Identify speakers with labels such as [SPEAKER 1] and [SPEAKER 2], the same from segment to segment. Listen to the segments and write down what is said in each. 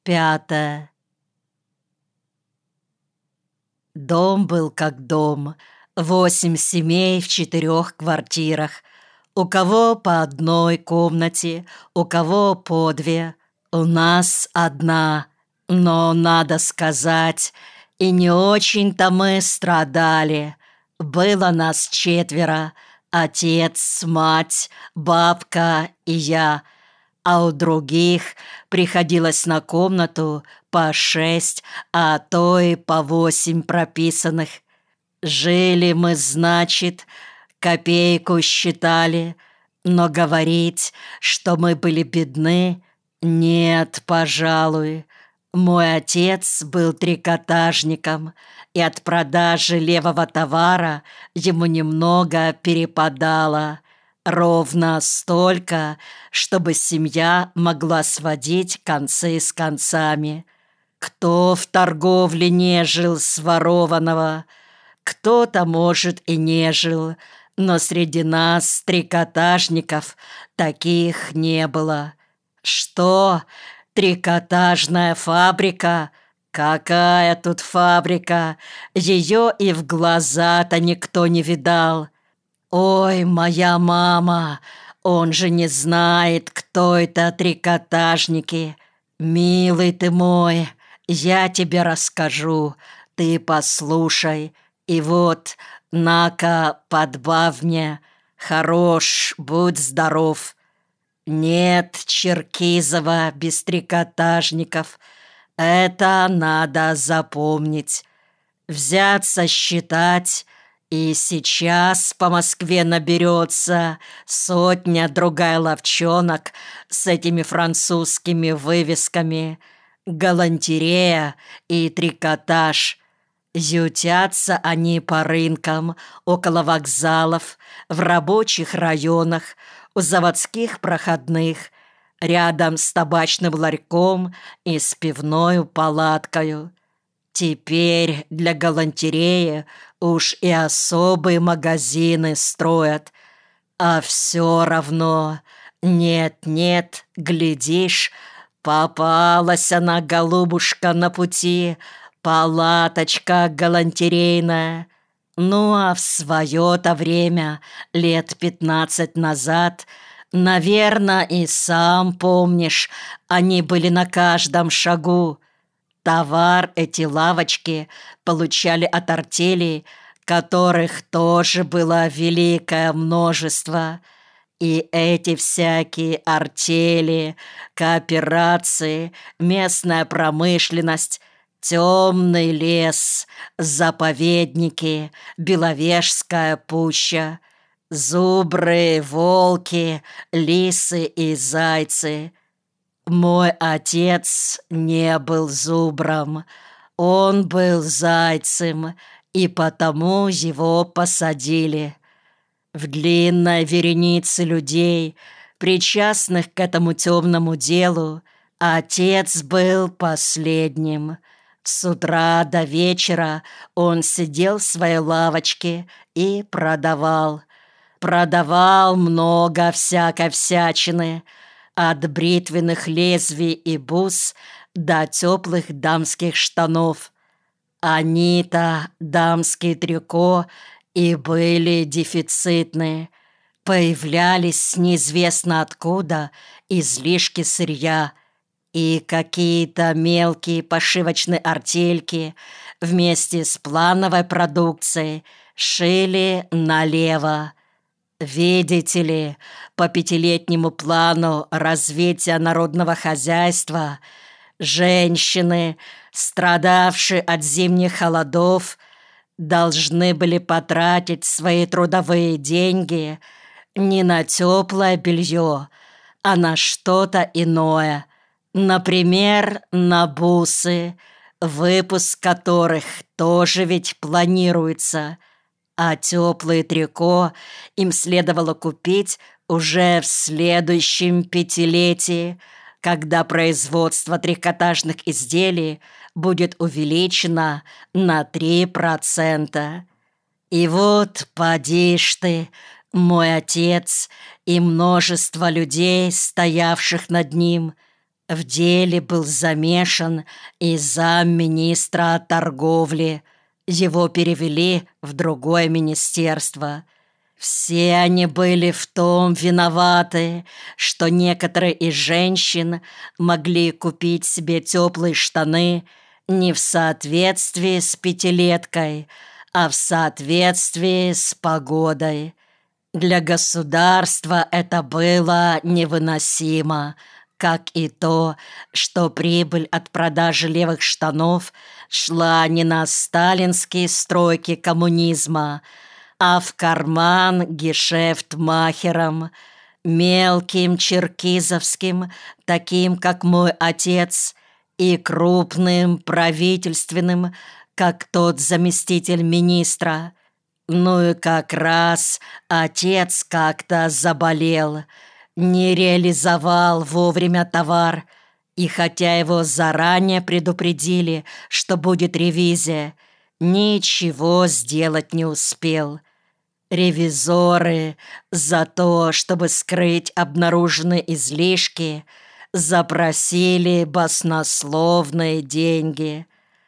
[SPEAKER 1] 5. Дом был как дом. 8 семей в 4 квартирах. У кого по одной комнате, у кого по 2. У нас одна. Но, надо сказать, и не очень-то мы страдали. Было нас 4. Отец, мать, бабка и я. А у других приходилось на комнату по 6, а то и по 8 прописанных. Жили мы, значит, копейку считали, но говорить, что мы были бедны, нет, пожалуй. Мой отец был трикотажником, и от продажи левого товара ему немного перепадало. Ровно столько, чтобы семья могла сводить концы с концами. Кто в торговле не жил с ворованного, кто-то, может, и не жил, но среди нас, трикотажников, таких не было. Что? Трикотажная фабрика? Какая тут фабрика? Ее и в глаза-то никто не видал. Ой, моя мама, он же не знает, кто это трикотажники. Милый ты мой, я тебе расскажу, ты послушай. И вот, на-ка, подбавь мне, хорош, будь здоров. Нет Черкизова без трикотажников, это надо запомнить. Взяться считать, и сейчас по Москве наберется 100-другая ловчонок с этими французскими вывесками. Галантерея и трикотаж. Ютятся они по рынкам, около вокзалов, в рабочих районах, у заводских проходных, рядом с табачным ларьком и с пивною палаткою. Теперь для галантереи уж и особые магазины строят. А все равно, нет-нет, глядишь, попалась она, голубушка, на пути, палаточка галантерейная. Ну, а в свое-то время, лет 15 назад, наверно, и сам помнишь, они были на каждом шагу. Товар эти лавочки получали от артелей, которых тоже было великое множество. И эти всякие артели, кооперации, местная промышленность, темный лес, заповедники, Беловежская пуща, зубры, волки, лисы и зайцы. Мой отец не был зубром, он был зайцем, и потому его посадили. В длинной веренице людей, причастных к этому темному делу, отец был последним. С утра до вечера он сидел в своей лавочке и продавал. Продавал много всякой всячины, от бритвенных лезвий и бус до теплых дамских штанов. Они-то, дамские трико, и были дефицитные. Появлялись неизвестно откуда излишки сырья, и какие-то мелкие пошивочные артельки вместе с плановой продукцией шили налево. Видите ли, по 5-летнему плану развития народного хозяйства женщины, страдавшие от зимних холодов, должны были потратить свои трудовые деньги не на теплое белье, а на что-то иное. Например, на бусы, выпуск которых тоже ведь планируется. А теплые трико им следовало купить уже в следующем 5-летии, когда производство трикотажных изделий будет увеличено на 3%. И вот, поди ж ты, мой отец и множество людей, стоявших над ним, В деле был замешан и замминистра торговли. Его перевели в другое министерство. Все они были в том виноваты, что некоторые из женщин могли купить себе теплые штаны не в соответствии с пятилеткой, а в соответствии с погодой. Для государства это было невыносимо, как и то, что прибыль от продажи левых штанов шла не на сталинские стройки коммунизма, а в карман гешефтмахерам, мелким черкизовским, таким, как мой отец, и крупным правительственным, как тот заместитель министра. Ну и как раз отец как-то заболел, не реализовал вовремя товар, и хотя его заранее предупредили, что будет ревизия, ничего сделать не успел. Ревизоры за то, чтобы скрыть обнаруженные излишки, запросили баснословные деньги.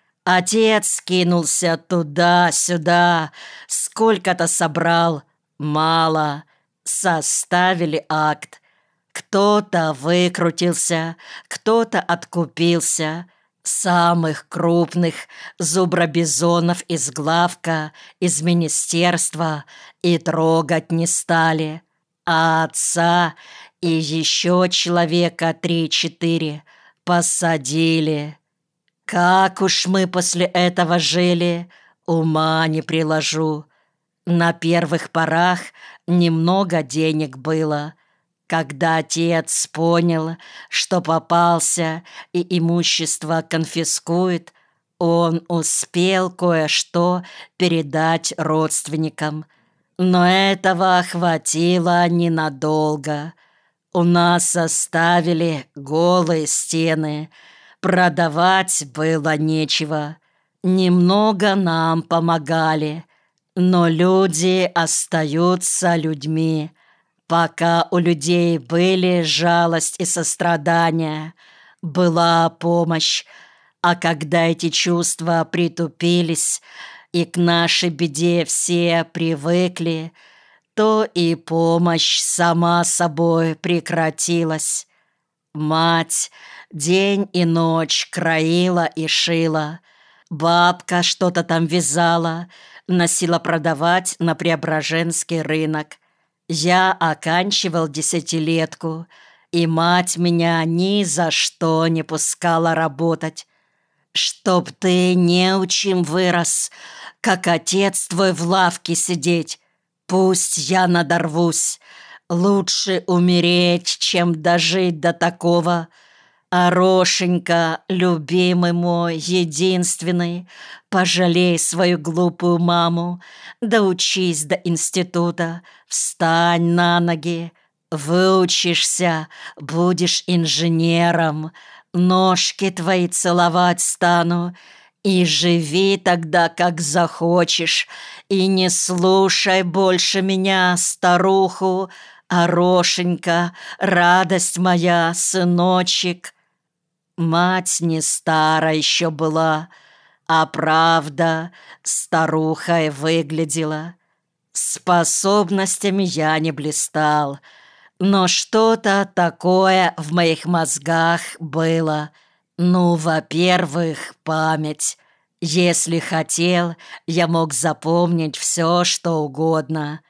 [SPEAKER 1] Отец кинулся туда-сюда, сколько-то собрал, мало. Составили акт. Кто-то выкрутился, кто-то откупился. Самых крупных зубробизонов из главка, из министерства и трогать не стали. А отца и еще человека 3-4 посадили. Как уж мы после этого жили, ума не приложу. На первых порах немного денег было. Когда отец понял, что попался и имущество конфискует, он успел кое-что передать родственникам. Но этого хватило ненадолго. У нас оставили голые стены, продавать было нечего. Немного нам помогали, но люди остаются людьми. Пока у людей были жалость и сострадание, была помощь, а когда эти чувства притупились и к нашей беде все привыкли, то и помощь сама собой прекратилась. Мать день и ночь краила и шила, бабка что-то там вязала, носила продавать на Преображенский рынок. Я оканчивал 10-летку, и мать меня ни за что не пускала работать. Чтоб ты неучим вырос, как отец твой в лавке сидеть, пусть я надорвусь. Лучше умереть, чем дожить до такого. Арошенька, любимый мой, единственный, пожалей свою глупую маму, доучись до института, встань на ноги, выучишься, будешь инженером, ножки твои целовать стану, и живи тогда, как захочешь, и не слушай больше меня, старуху, Арошенька, радость моя, сыночек. Мать не старая еще была, а правда старухой выглядела. Способностями я не блистал, но что-то такое в моих мозгах было. Ну, во-первых, память. Если хотел, я мог запомнить все, что угодно.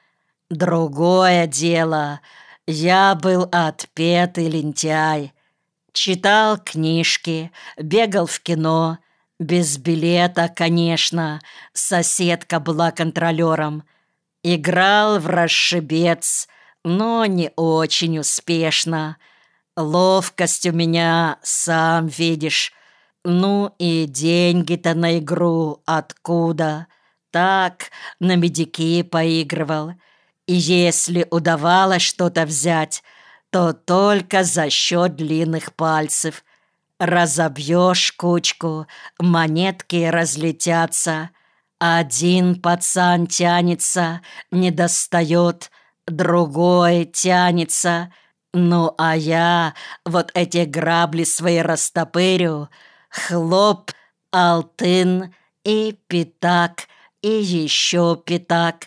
[SPEAKER 1] Другое дело, я был отпетый лентяй. Читал книжки, бегал в кино. Без билета, конечно, соседка была контролером. Играл в расшибец, но не очень успешно. Ловкость у меня, сам видишь. Ну и деньги-то на игру откуда? Так, на медики поигрывал. И если удавалось что-то взять, то только за счет длинных пальцев. Разобьешь кучку, монетки разлетятся. Один пацан тянется, не достает, другой тянется, Ну, а я вот эти грабли свои растопырю, хлоп, алтын и пятак, и еще пятак.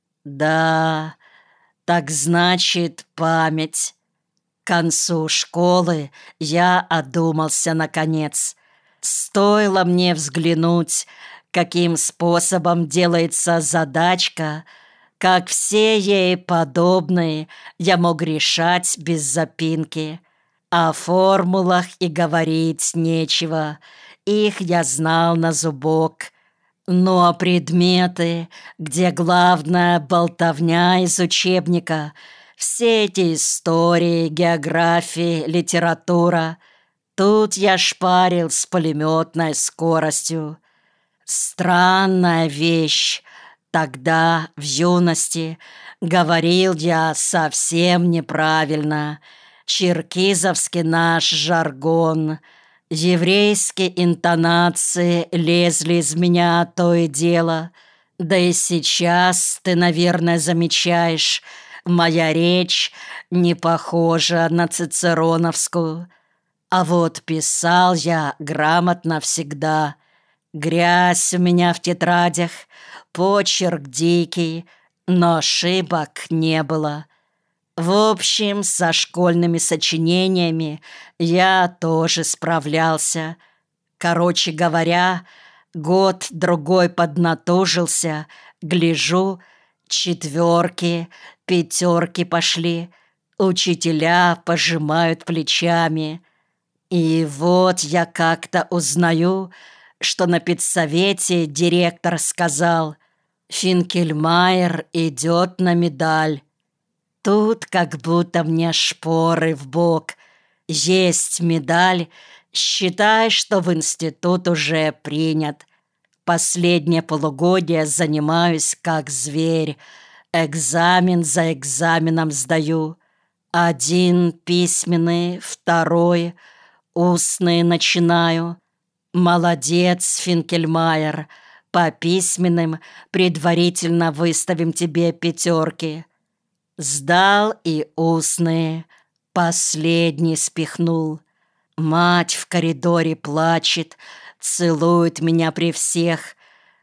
[SPEAKER 1] Да, так значит память. К концу школы я одумался наконец. Стоило мне взглянуть, каким способом делается задачка, как все ей подобные я мог решать без запинки. О формулах и говорить нечего, их я знал на зубок. Но предметы, где главная болтовня из учебника, все эти истории, география, литература, тут я шпарил с пулеметной скоростью. Странная вещь. Тогда, в юности, говорил я совсем неправильно. Черкизовский наш жаргон, еврейские интонации лезли из меня то и дело. Да и сейчас, ты, наверное, замечаешь, моя речь не похожа на цицероновскую. А вот писал я грамотно всегда. Грязь у меня в тетрадях, почерк дикий, но ошибок не было. В общем, со школьными сочинениями я тоже справлялся. Короче говоря, год-другой поднатужился, гляжу, 4, 5 пошли, учителя пожимают плечами. И вот я как-то узнаю, что на педсовете директор сказал: «Финкельмайер идет на медаль». Тут как будто мне шпоры в бок. Есть медаль, считай, что в институт уже принят. Последнее полугодие занимаюсь как зверь. Экзамен за экзаменом сдаю. Один письменный, второй устный начинаю. Молодец, Финкельмайер. По письменным предварительно выставим тебе 5. Сдал и устные, последний спихнул. Мать в коридоре плачет, целует меня при всех.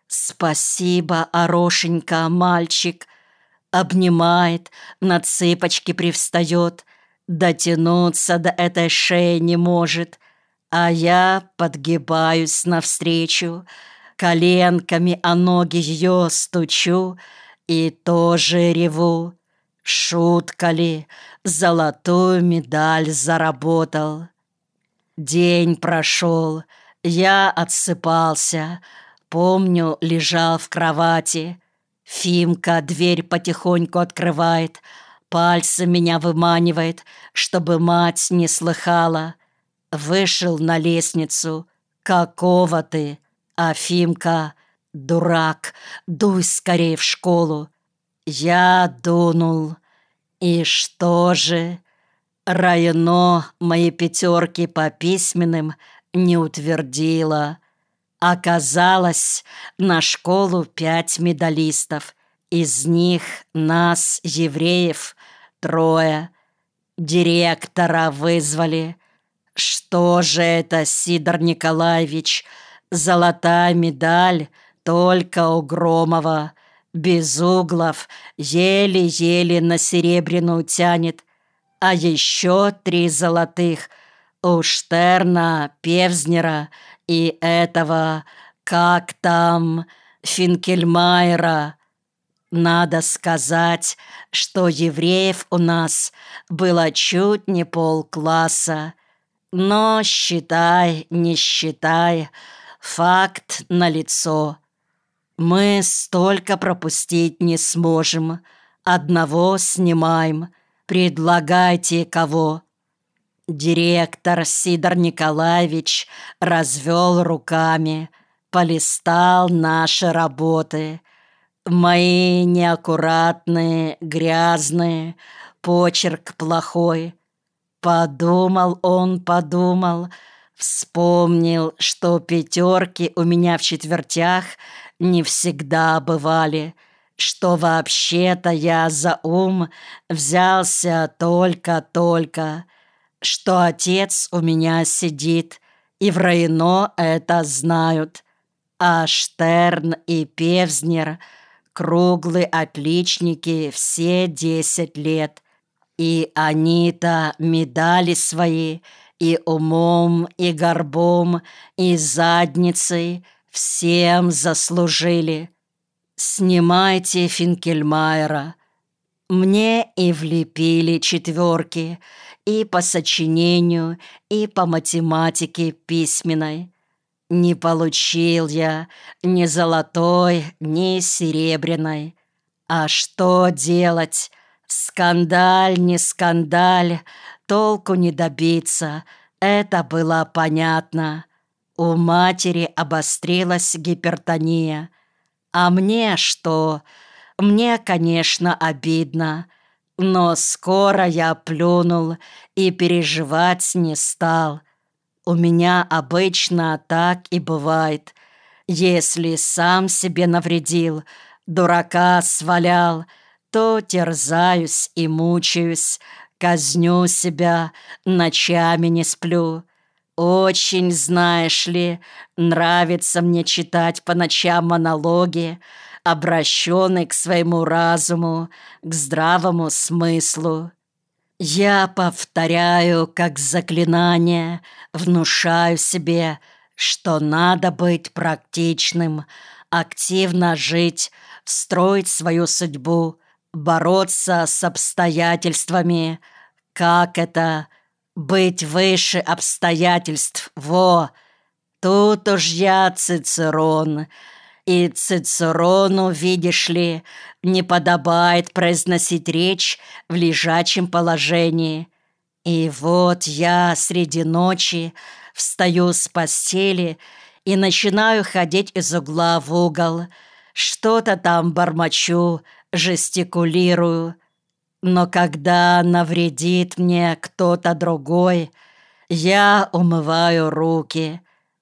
[SPEAKER 1] Спасибо, Орошенька, мальчик. Обнимает, на цыпочки привстает, дотянуться до этой шеи не может. А я подгибаюсь навстречу, коленками о ноги ее стучу и тоже реву. Шутка ли, золотую медаль заработал. День прошел, я отсыпался. Помню, лежал в кровати. Фимка дверь потихоньку открывает, пальцем меня выманивает, чтобы мать не слыхала. Вышел на лестницу. «Какого ты?» А Фимка: «Дурак, дуй скорее в школу». Я дунул. И что же? Районо мои 5 по письменным не утвердило. Оказалось, на школу 5 медалистов. Из них нас, евреев, 3. Директора вызвали. Что же это, Сидор Николаевич? Золотая медаль только у Громова. Безуглов еле-еле на серебряную тянет. А еще 3 золотых у Штерна, Певзнера и этого, как там, Финкельмайера. Надо сказать, что евреев у нас было чуть не полкласса. Но считай, не считай, факт налицо. Мы столько пропустить не сможем. Одного снимаем. Предлагайте кого. Директор Сидор Николаевич развел руками, полистал наши работы. Мои неаккуратные, грязные, почерк плохой. Подумал он, подумал, вспомнил, что 5 у меня в четвертях не всегда бывали. что вообще-то я за ум взялся только-только, что отец у меня сидит, и в районо это знают, а Штерн и Певзнер — круглые отличники все 10 лет, и они-то медали свои и умом, и горбом, и задницей всем заслужили. Снимайте Финкельмайера. Мне и влепили 4, и по сочинению, и по математике письменной. Не получил я ни золотой, ни серебряной. А что делать? Скандаль, не скандаль, толку не добиться. Это было понятно. У матери обострилась гипертония. А мне что? Мне, конечно, обидно. Но скоро я плюнул и переживать не стал. У меня обычно так и бывает. Если сам себе навредил, дурака свалял, то терзаюсь и мучаюсь, казню себя, ночами не сплю. Очень, знаешь ли, нравится мне читать по ночам монологи, обращенные к своему разуму, к здравому смыслу. Я повторяю, как заклинание, внушаю себе, что надо быть практичным, активно жить, строить свою судьбу, бороться с обстоятельствами. Как это? Быть выше обстоятельств. Во! Тут уж я Цицерон. И Цицерону, видишь ли, не подобает произносить речь в лежачем положении. И вот я среди ночи встаю с постели и начинаю ходить из угла в угол. Что-то там бормочу, жестикулирую. Но когда навредит мне кто-то другой, я умываю руки.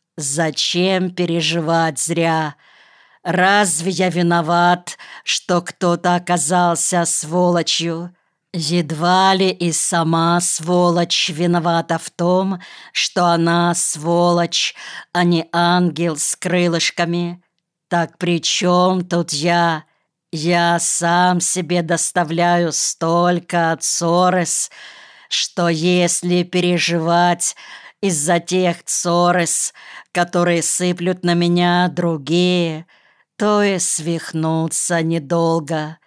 [SPEAKER 1] Зачем переживать зря? Разве я виноват, что кто-то оказался сволочью? Едва ли и сама сволочь виновата в том, что она сволочь, а не ангел с крылышками. Так при чем тут я? Я сам себе доставляю столько цорес, что если переживать из-за тех цорес, которые сыплют на меня другие, то и свихнуться недолго.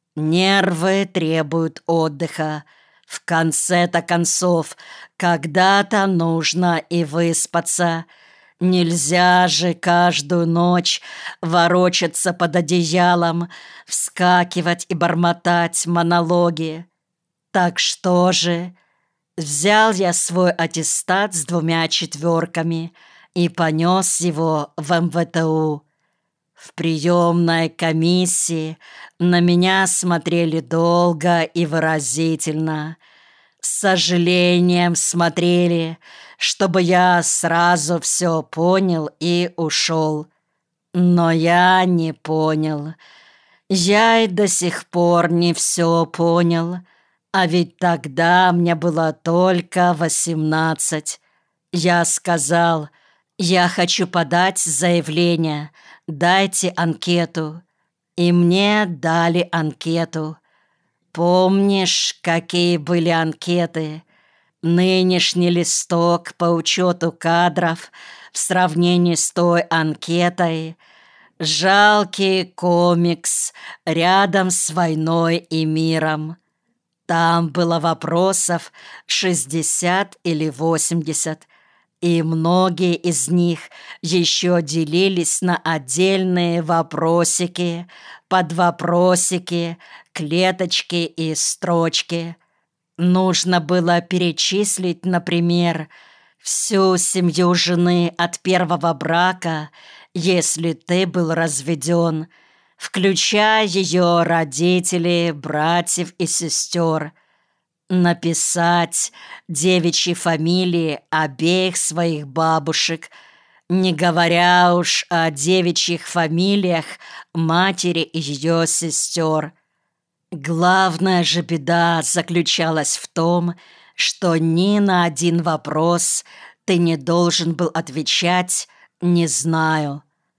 [SPEAKER 1] Нервы требуют отдыха. В конце-то концов, когда-то нужно и выспаться. Нельзя же каждую ночь ворочаться под одеялом, вскакивать и бормотать монологи. Так что же? Взял я свой аттестат с 2 4 и понес его в МВТУ. В приемной комиссии на меня смотрели долго и выразительно. С сожалением смотрели, чтобы я сразу все понял и ушел. Но я не понял. Я и до сих пор не все понял. А ведь тогда мне было только 18. Я сказал: «Я хочу подать заявление, дайте анкету». И мне дали анкету. Помнишь, какие были анкеты? Нынешний листок по учету кадров в сравнении с той анкетой — жалкий комикс рядом с войной и миром. Там было вопросов 60 или 80, и многие из них еще делились на отдельные вопросики, подвопросики, клеточки и строчки. Нужно было перечислить, например, всю семью жены от первого брака, если ты был разведен, включая ее родителей, братьев и сестер. Написать девичьи фамилии обеих своих бабушек, не говоря уж о девичьих фамилиях матери и ее сестер. Главная же беда заключалась в том, что ни на один вопрос ты не должен был отвечать «не знаю».